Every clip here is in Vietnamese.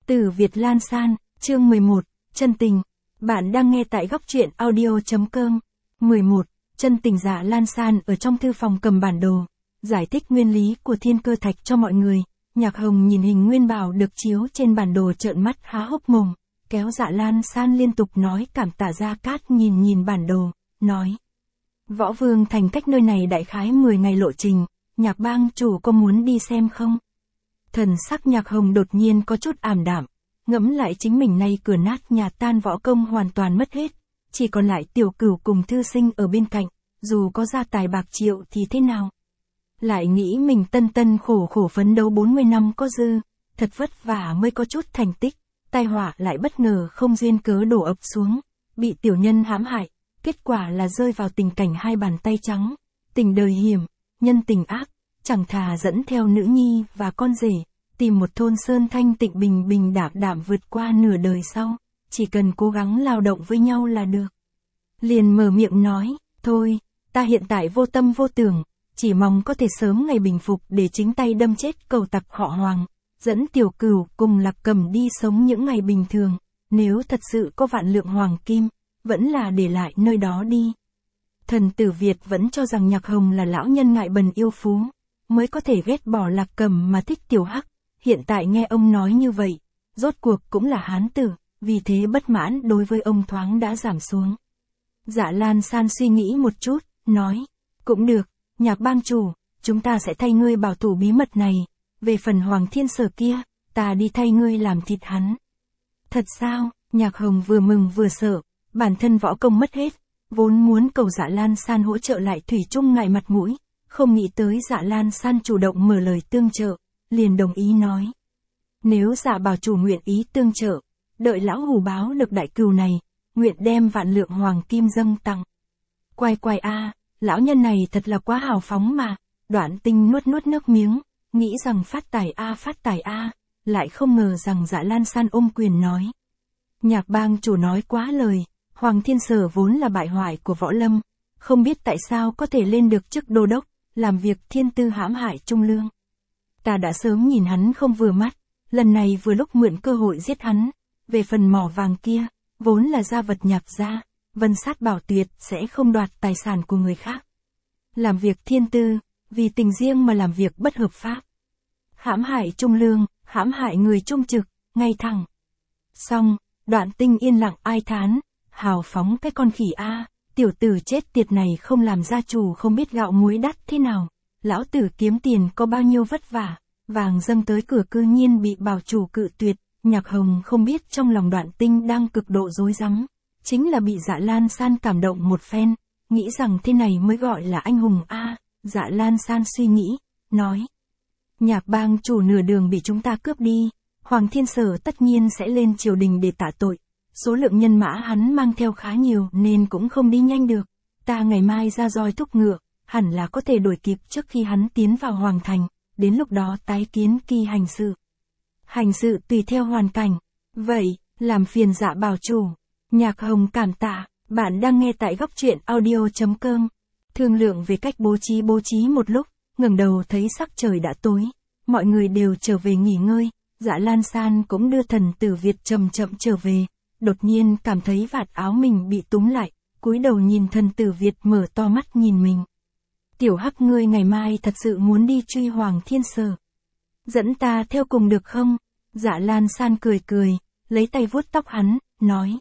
Từ Việt Lan San, chương 11, chân tình. Bạn đang nghe tại góc truyện audio.com. 11. Chân tình Dạ Lan San ở trong thư phòng cầm bản đồ, giải thích nguyên lý của thiên cơ thạch cho mọi người. Nhạc Hồng nhìn hình nguyên bảo được chiếu trên bản đồ trợn mắt há hốc mồm, kéo Dạ Lan San liên tục nói cảm tạ. Gia Cát nhìn bản đồ, nói. Võ Vương Thành cách nơi này đại khái 10 ngày lộ trình, Nhạc bang chủ có muốn đi xem không? Thần sắc Nhạc Hồng đột nhiên có chút ảm đạm, ngẫm lại chính mình nay cửa nát nhà tan, võ công hoàn toàn mất hết, chỉ còn lại Tiểu Cửu cùng thư sinh ở bên cạnh, dù có gia tài bạc triệu thì thế nào? Lại nghĩ mình tân khổ phấn đấu 40 năm có dư, thật vất vả mới có chút thành tích, tai họa lại bất ngờ không duyên cớ đổ ập xuống, bị tiểu nhân hãm hại, kết quả là rơi vào tình cảnh hai bàn tay trắng, tình đời hiểm, nhân tình ác, chẳng thà dẫn theo nữ nhi và con rể, tìm một thôn sơn thanh tịnh bình đạm vượt qua nửa đời sau, chỉ cần cố gắng lao động với nhau là được. Liền mở miệng nói, thôi, ta hiện tại vô tâm vô tưởng, chỉ mong có thể sớm ngày bình phục để chính tay đâm chết cẩu tặc họ Hoàng, dẫn Tiểu Cửu cùng Lạc Cầm đi sống những ngày bình thường, nếu thật sự có vạn lượng hoàng kim, vẫn là để lại nơi đó đi. Thần tử Việt vẫn cho rằng Nhạc Hồng là lão nhân ngại bần yêu phú, mới có thể ghét bỏ Lạc Cầm mà thích Tiểu Hắc, hiện tại nghe ông nói như vậy, rốt cuộc cũng là hán tử, vì thế bất mãn đối với ông thoáng đã giảm xuống. Dạ Lan San suy nghĩ một chút, nói, cũng được, Nhạc bang chủ, chúng ta sẽ thay ngươi bảo thủ bí mật này, về phần Hoàng Thiên Sở kia, ta đi thay ngươi làm thịt hắn. Thật sao? Nhạc Hồng vừa mừng vừa sợ, bản thân võ công mất hết, vốn muốn cầu Dạ Lan San hỗ trợ lại thủy chung ngại mặt mũi, không nghĩ tới Dạ Lan San chủ động mở lời tương trợ, liền đồng ý nói. Nếu Dạ bảo chủ nguyện ý tương trợ, đợi lão hủ báo được đại cừu này, nguyện đem vạn lượng hoàng kim dâng tặng. Quay a, lão nhân này thật là quá hào phóng mà. Đoạn Tinh nuốt nước miếng, nghĩ rằng phát tài a, lại không ngờ rằng Dạ Lan San ôm quyền nói. Nhạc bang chủ nói quá lời, Hoàng Thiên Sở vốn là bại hoại của võ lâm, không biết tại sao có thể lên được chức đô đốc, làm việc thiên tư hãm hại trung lương. Ta đã sớm nhìn hắn không vừa mắt, lần này vừa lúc mượn cơ hội giết hắn, về phần mỏ vàng kia, vốn là gia vật Nhạc gia, Vân Sát bảo tuyệt sẽ không đoạt tài sản của người khác. Làm việc thiên tư, vì tình riêng mà làm việc bất hợp pháp. Hãm hại trung lương, hãm hại người trung trực, ngay thẳng. Xong, Đoạn Tinh yên lặng ai thán, hào phóng cái con khỉ a, tiểu tử chết tiệt này không làm gia chủ không biết gạo muối đắt thế nào. Lão tử kiếm tiền có bao nhiêu vất vả, vàng dâng tới cửa cư nhiên bị bảo chủ cự tuyệt. Nhạc Hồng không biết trong lòng Đoạn Tinh đang cực độ rối rắm, chính là bị Dạ Lan San cảm động một phen, nghĩ rằng thế này mới gọi là anh hùng a. Dạ Lan San suy nghĩ, nói. Nhạc bang chủ nửa đường bị chúng ta cướp đi, Hoàng Thiên Sở tất nhiên sẽ lên triều đình để tạ tội, số lượng nhân mã hắn mang theo khá nhiều nên cũng không đi nhanh được, ta ngày mai ra roi thúc ngựa, hẳn là có thể đuổi kịp trước khi hắn tiến vào Hoàng Thành, đến lúc đó tái kiến kỳ hành sự. Hành sự tùy theo hoàn cảnh, vậy, làm phiền Dạ bảo chủ. Nhạc Hồng cảm tạ, bạn đang nghe tại góc truyện audio.com. Thương lượng về cách bố trí một lúc, ngẩng đầu thấy sắc trời đã tối, mọi người đều trở về nghỉ ngơi, Dạ Lan San cũng đưa thần tử Việt chậm trở về, đột nhiên cảm thấy vạt áo mình bị túm lại, cúi đầu nhìn thần tử Việt mở to mắt nhìn mình. Tiểu Hắc, ngươi ngày mai thật sự muốn đi truy Hoàng Thiên Sở, dẫn ta theo cùng được không? Dạ Lan San cười, lấy tay vuốt tóc hắn, nói.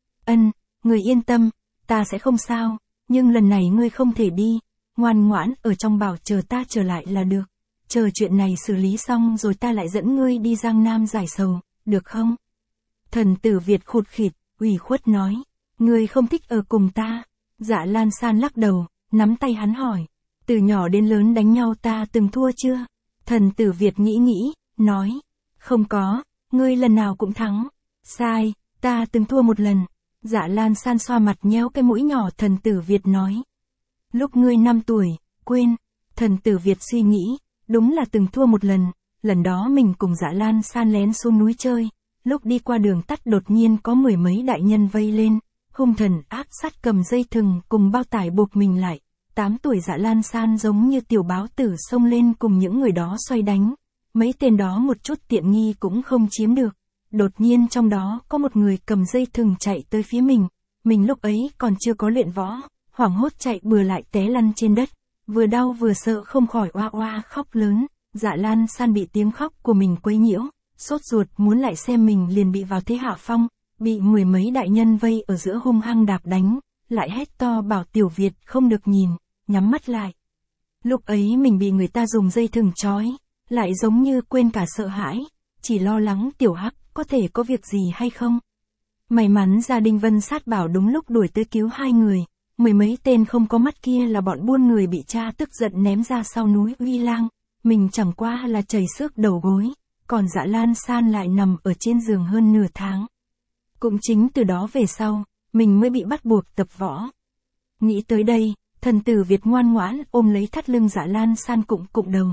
Người yên tâm, ta sẽ không sao, nhưng lần này ngươi không thể đi, ngoan ngoãn ở trong bảo chờ ta trở lại là được, chờ chuyện này xử lý xong rồi ta lại dẫn ngươi đi Giang Nam giải sầu, được không? Thần tử Việt khụt khịt, ủy khuất nói, ngươi không thích ở cùng ta. Dạ Lan San lắc đầu, nắm tay hắn hỏi, từ nhỏ đến lớn đánh nhau ta từng thua chưa? Thần tử Việt nghĩ, nói, không có, ngươi lần nào cũng thắng. Sai, ta từng thua một lần. Dạ Lan San xoa mặt nhéo cái mũi nhỏ. Thần tử Việt nói, lúc ngươi 5 tuổi, quên. Thần tử Việt suy nghĩ, đúng là từng thua một lần đó mình cùng Dạ Lan San lén xuống núi chơi, lúc đi qua đường tắt đột nhiên có 10 mấy đại nhân vây lên, hung thần ác sát cầm dây thừng cùng bao tải buộc mình lại. 8 tuổi Dạ Lan San giống như tiểu báo tử xông lên cùng những người đó xoay đánh, mấy tên đó một chút tiện nghi cũng không chiếm được, đột nhiên trong đó có một người cầm dây thừng chạy tới phía mình lúc ấy còn chưa có luyện võ, hoảng hốt chạy bừa lại té lăn trên đất, vừa đau vừa sợ không khỏi oa oa khóc lớn. Dạ Lan San bị tiếng khóc của mình quấy nhiễu, sốt ruột muốn lại xem mình liền bị vào thế hạ phong, bị mười mấy đại nhân vây ở giữa hung hăng đạp đánh, lại hét to bảo Tiểu Việt không được nhìn, nhắm mắt lại. Lúc ấy mình bị người ta dùng dây thừng trói, lại giống như quên cả sợ hãi, chỉ lo lắng Tiểu Hắc có thể có việc gì hay không. May mắn gia đình Vân Sát Bảo đúng lúc đuổi tới cứu hai người, mười mấy tên không có mắt kia là bọn buôn người bị cha tức giận ném ra sau núi Uy Lang, mình chẳng qua là chảy xước đầu gối, còn Dạ Lan San lại nằm ở trên giường hơn nửa tháng. Cũng chính từ đó về sau, mình mới bị bắt buộc tập võ. Nghĩ tới đây, thần tử Việt ngoan ngoãn ôm lấy thắt lưng Dạ Lan San cụng đầu.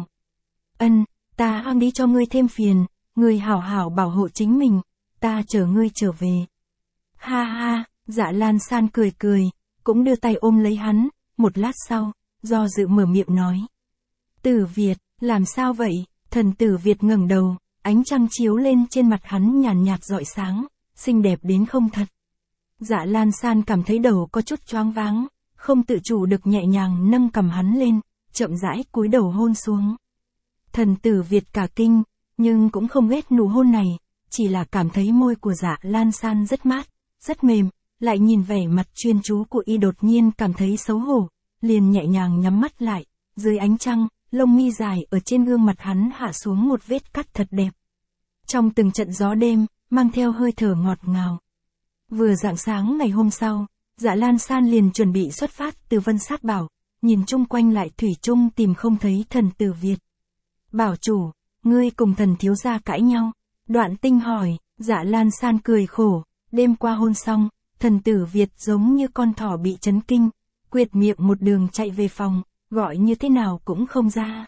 Ân, ta ăn đi cho ngươi thêm phiền, ngươi hảo hảo bảo hộ chính mình, ta chờ ngươi trở về. Ha ha, Dạ Lan San cười cười, cũng đưa tay ôm lấy hắn, một lát sau, do dự mở miệng nói. Tử Việt, làm sao vậy? Thần tử Việt ngẩng đầu, ánh trăng chiếu lên trên mặt hắn nhàn nhạt rọi sáng, xinh đẹp đến không thật. Dạ Lan San cảm thấy đầu có chút choáng váng, không tự chủ được nhẹ nhàng nâng cầm hắn lên, chậm rãi cúi đầu hôn xuống. Thần tử Việt cả kinh, nhưng cũng không ghét nụ hôn này, chỉ là cảm thấy môi của Dạ Lan San rất mát, rất mềm, lại nhìn vẻ mặt chuyên chú của y đột nhiên cảm thấy xấu hổ, liền nhẹ nhàng nhắm mắt lại, dưới ánh trăng, lông mi dài ở trên gương mặt hắn hạ xuống một vết cắt thật đẹp. Trong từng trận gió đêm, mang theo hơi thở ngọt ngào. Vừa rạng sáng ngày hôm sau, Dạ Lan San liền chuẩn bị xuất phát từ Vân Sát Bảo, nhìn chung quanh lại thủy chung tìm không thấy thần tử Việt. Bảo chủ, ngươi cùng thần thiếu gia cãi nhau. Đoạn Tinh hỏi. Dạ Lan San cười khổ, đêm qua hôn xong, thần tử Việt giống như con thỏ bị chấn kinh, quệt miệng một đường chạy về phòng, gọi như thế nào cũng không ra.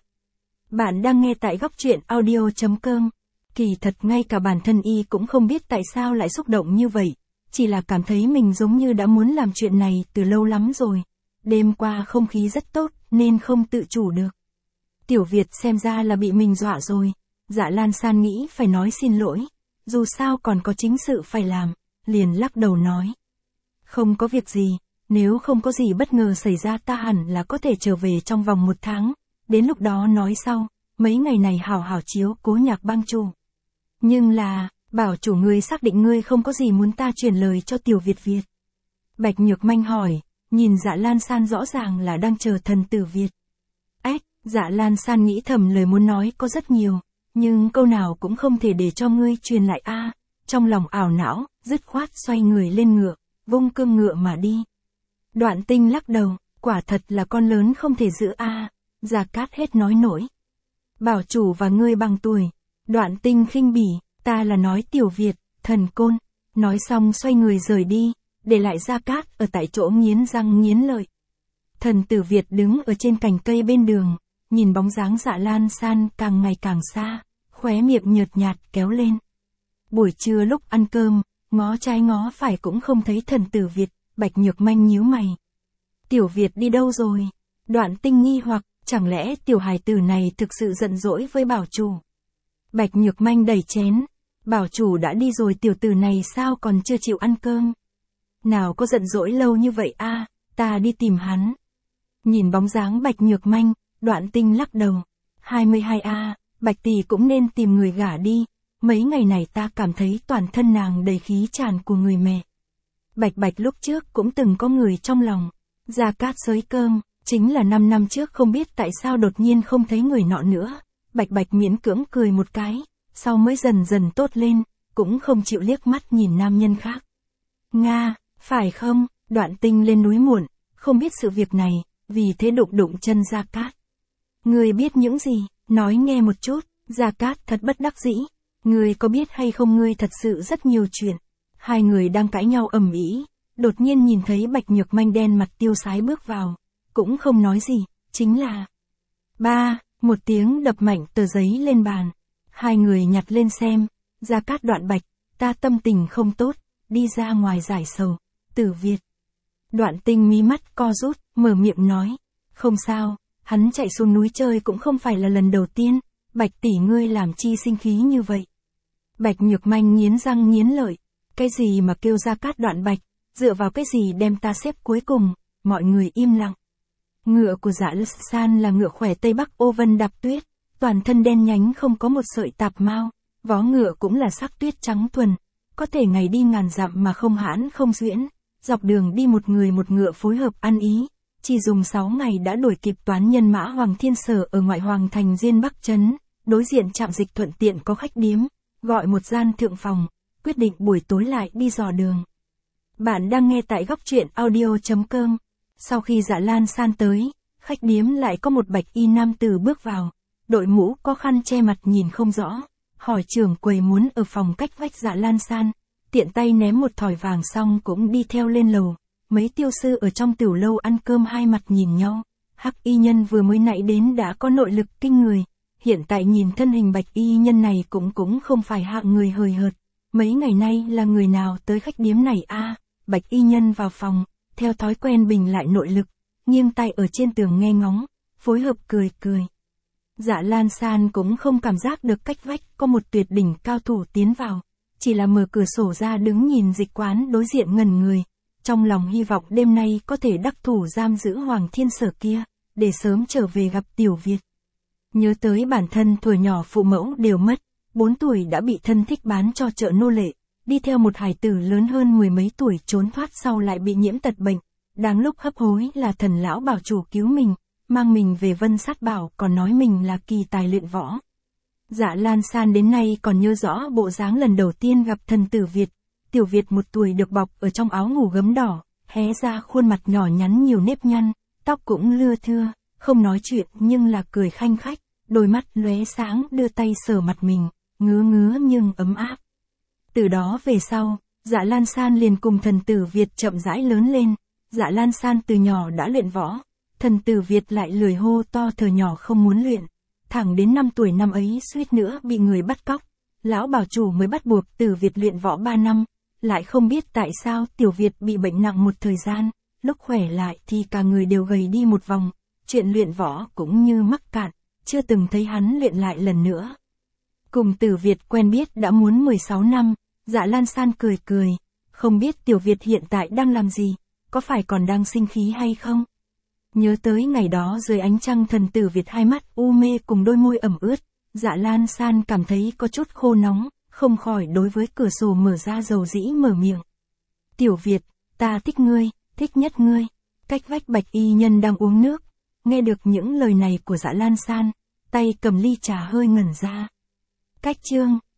Bạn đang nghe tại góc truyện audio.com. Kỳ thật ngay cả bản thân y cũng không biết tại sao lại xúc động như vậy, chỉ là cảm thấy mình giống như đã muốn làm chuyện này từ lâu lắm rồi. Đêm qua không khí rất tốt nên không tự chủ được. Tiểu Việt xem ra là bị mình dọa rồi. Dạ Lan San nghĩ phải nói xin lỗi, dù sao còn có chính sự phải làm, liền lắc đầu nói. Không có việc gì, nếu không có gì bất ngờ xảy ra ta hẳn là có thể trở về trong vòng 1 tháng, đến lúc đó nói sau, mấy ngày này hảo hảo chiếu cố Nhạc Bang chủ. Nhưng là, bảo chủ ngươi xác định ngươi không có gì muốn ta truyền lời cho Tiểu Việt. Bạch Nhược Manh hỏi, nhìn Dạ Lan San rõ ràng là đang chờ thần tử Việt. Dạ Lan San nghĩ thầm lời muốn nói có rất nhiều, nhưng câu nào cũng không thể để cho ngươi truyền lại a. Trong lòng ảo não, dứt khoát xoay người lên ngựa, vung cương ngựa mà đi. Đoạn Tinh lắc đầu, quả thật là con lớn không thể giữ a. Gia Cát hết nói nổi. Bảo chủ và ngươi bằng tuổi. Đoạn Tinh khinh bỉ, ta là nói Tiểu Việt, thần côn. Nói xong xoay người rời đi, để lại Gia Cát ở tại chỗ nghiến răng nghiến lợi. Thần tử Việt đứng ở trên cành cây bên đường, nhìn bóng dáng Dạ Lan San càng ngày càng xa, khóe miệng nhợt nhạt kéo lên. Buổi trưa lúc ăn cơm, ngó trái ngó phải cũng không thấy thần tử Việt, Bạch Nhược Manh nhíu mày. Tiểu Việt đi đâu rồi? Đoạn Tinh nghi hoặc, chẳng lẽ tiểu hài tử này thực sự giận dỗi với bảo chủ? Bạch Nhược Manh đẩy chén, bảo chủ đã đi rồi tiểu tử này sao còn chưa chịu ăn cơm? Nào có giận dỗi lâu như vậy a, ta đi tìm hắn. Nhìn bóng dáng Bạch Nhược Manh, Đoạn Tinh lắc đầu. 22A, Bạch tỷ cũng nên tìm người gả đi, mấy ngày này ta cảm thấy toàn thân nàng đầy khí tràn của người mẹ. Bạch Bạch lúc trước cũng từng có người trong lòng. Gia Cát xới cơm, chính là 5 năm trước không biết tại sao đột nhiên không thấy người nọ nữa. Bạch Bạch miễn cưỡng cười một cái, sau mới dần dần tốt lên, cũng không chịu liếc mắt nhìn nam nhân khác. Nga, phải không? Đoạn Tinh lên núi muộn, không biết sự việc này, vì thế đụng chân Gia Cát. Ngươi biết những gì, nói nghe một chút. Gia Cát thật bất đắc dĩ. Ngươi có biết hay không, ngươi thật sự rất nhiều chuyện. Hai người đang cãi nhau ầm ĩ, đột nhiên nhìn thấy Bạch Nhược Manh đen mặt tiêu sái bước vào, cũng không nói gì, chính là ba, một tiếng đập mạnh tờ giấy lên bàn. Hai người nhặt lên xem. Gia Cát Đoạn Bạch, ta tâm tình không tốt, đi ra ngoài giải sầu. Tử Việt. Đoạn Tinh mí mắt co rút, mở miệng nói, không sao, hắn chạy xuống núi chơi cũng không phải là lần đầu tiên, Bạch tỷ ngươi làm chi sinh khí như vậy. Bạch Nhược Manh nghiến răng nghiến lợi. Cái gì mà kêu Gia Cát Đoạn Bạch, dựa vào cái gì đem ta xếp cuối cùng, mọi người im lặng. Ngựa của Dạ Lan San là ngựa khỏe Tây Bắc Ô Vân đạp tuyết, toàn thân đen nhánh không có một sợi tạp mao, vó ngựa cũng là sắc tuyết trắng thuần, có thể ngày đi ngàn dặm mà không hãn không duyễn, dọc đường đi một người một ngựa phối hợp ăn ý, chỉ dùng 6 ngày đã đuổi kịp toán nhân mã Hoàng Thiên Sở ở ngoại hoàng thành Diên Bắc Trấn, đối diện trạm dịch thuận tiện có khách điếm, gọi một gian thượng phòng, quyết định buổi tối lại đi dò đường. Bạn đang nghe tại góc truyện audio.com. Sau khi Dạ Lan San tới, khách điếm lại có một bạch y nam tử bước vào, đội mũ có khăn che mặt nhìn không rõ, hỏi trưởng quầy muốn ở phòng cách vách Dạ Lan San, tiện tay ném một thỏi vàng xong cũng đi theo lên lầu. Mấy tiêu sư ở trong tiểu lâu ăn cơm hai mặt nhìn nhau, hắc y nhân vừa mới nãy đến đã có nội lực kinh người, hiện tại nhìn thân hình bạch y nhân này cũng không phải hạng người hời hợt. Mấy ngày nay là người nào tới khách điếm này a? Bạch y nhân vào phòng, theo thói quen bình lại nội lực, nghiêng tay ở trên tường nghe ngóng, phối hợp cười cười. Dạ Lan San cũng không cảm giác được cách vách có một tuyệt đỉnh cao thủ tiến vào, chỉ là mở cửa sổ ra đứng nhìn dịch quán đối diện ngẩn người, trong lòng hy vọng đêm nay có thể đắc thủ giam giữ Hoàng Thiên Sở kia, để sớm trở về gặp Tiểu Việt. Nhớ tới bản thân thuở nhỏ phụ mẫu đều mất, 4 tuổi đã bị thân thích bán cho chợ nô lệ, đi theo một hải tử lớn hơn 10 mấy tuổi trốn thoát sau lại bị nhiễm tật bệnh, đáng lúc hấp hối là thần lão bảo chủ cứu mình, mang mình về Vân Sát Bảo còn nói mình là kỳ tài luyện võ. Dạ Lan San đến nay còn nhớ rõ bộ dáng lần đầu tiên gặp thần tử Việt, Tiểu Việt 1 tuổi được bọc ở trong áo ngủ gấm đỏ, hé ra khuôn mặt nhỏ nhắn nhiều nếp nhăn, tóc cũng lưa thưa, không nói chuyện nhưng là cười khanh khách, đôi mắt lóe sáng đưa tay sờ mặt mình, ngứa ngứa nhưng ấm áp. Từ đó về sau, Dạ Lan San liền cùng thần tử Việt chậm rãi lớn lên, Dạ Lan San từ nhỏ đã luyện võ, thần tử Việt lại lười hô to thở nhỏ không muốn luyện, thẳng đến 5 tuổi năm ấy suýt nữa bị người bắt cóc, lão bảo chủ mới bắt buộc Tử Việt luyện võ 3 năm, lại không biết tại sao Tiểu Việt bị bệnh nặng một thời gian, lúc khỏe lại thì cả người đều gầy đi một vòng, chuyện luyện võ cũng như mắc cạn, chưa từng thấy hắn luyện lại lần nữa. Cùng Tử Việt quen biết đã muốn 16 năm, Dạ Lan San cười cười, không biết Tiểu Việt hiện tại đang làm gì, có phải còn đang sinh khí hay không? Nhớ tới ngày đó dưới ánh trăng thần tử Việt hai mắt u mê cùng đôi môi ẩm ướt, Dạ Lan San cảm thấy có chút khô nóng, không khỏi đối với cửa sổ mở ra dầu dĩ mở miệng. Tiểu Việt, ta thích ngươi, thích nhất ngươi. Cách vách bạch y nhân đang uống nước, nghe được những lời này của Dạ Lan San, tay cầm ly trà hơi ngẩn ra. Cách chương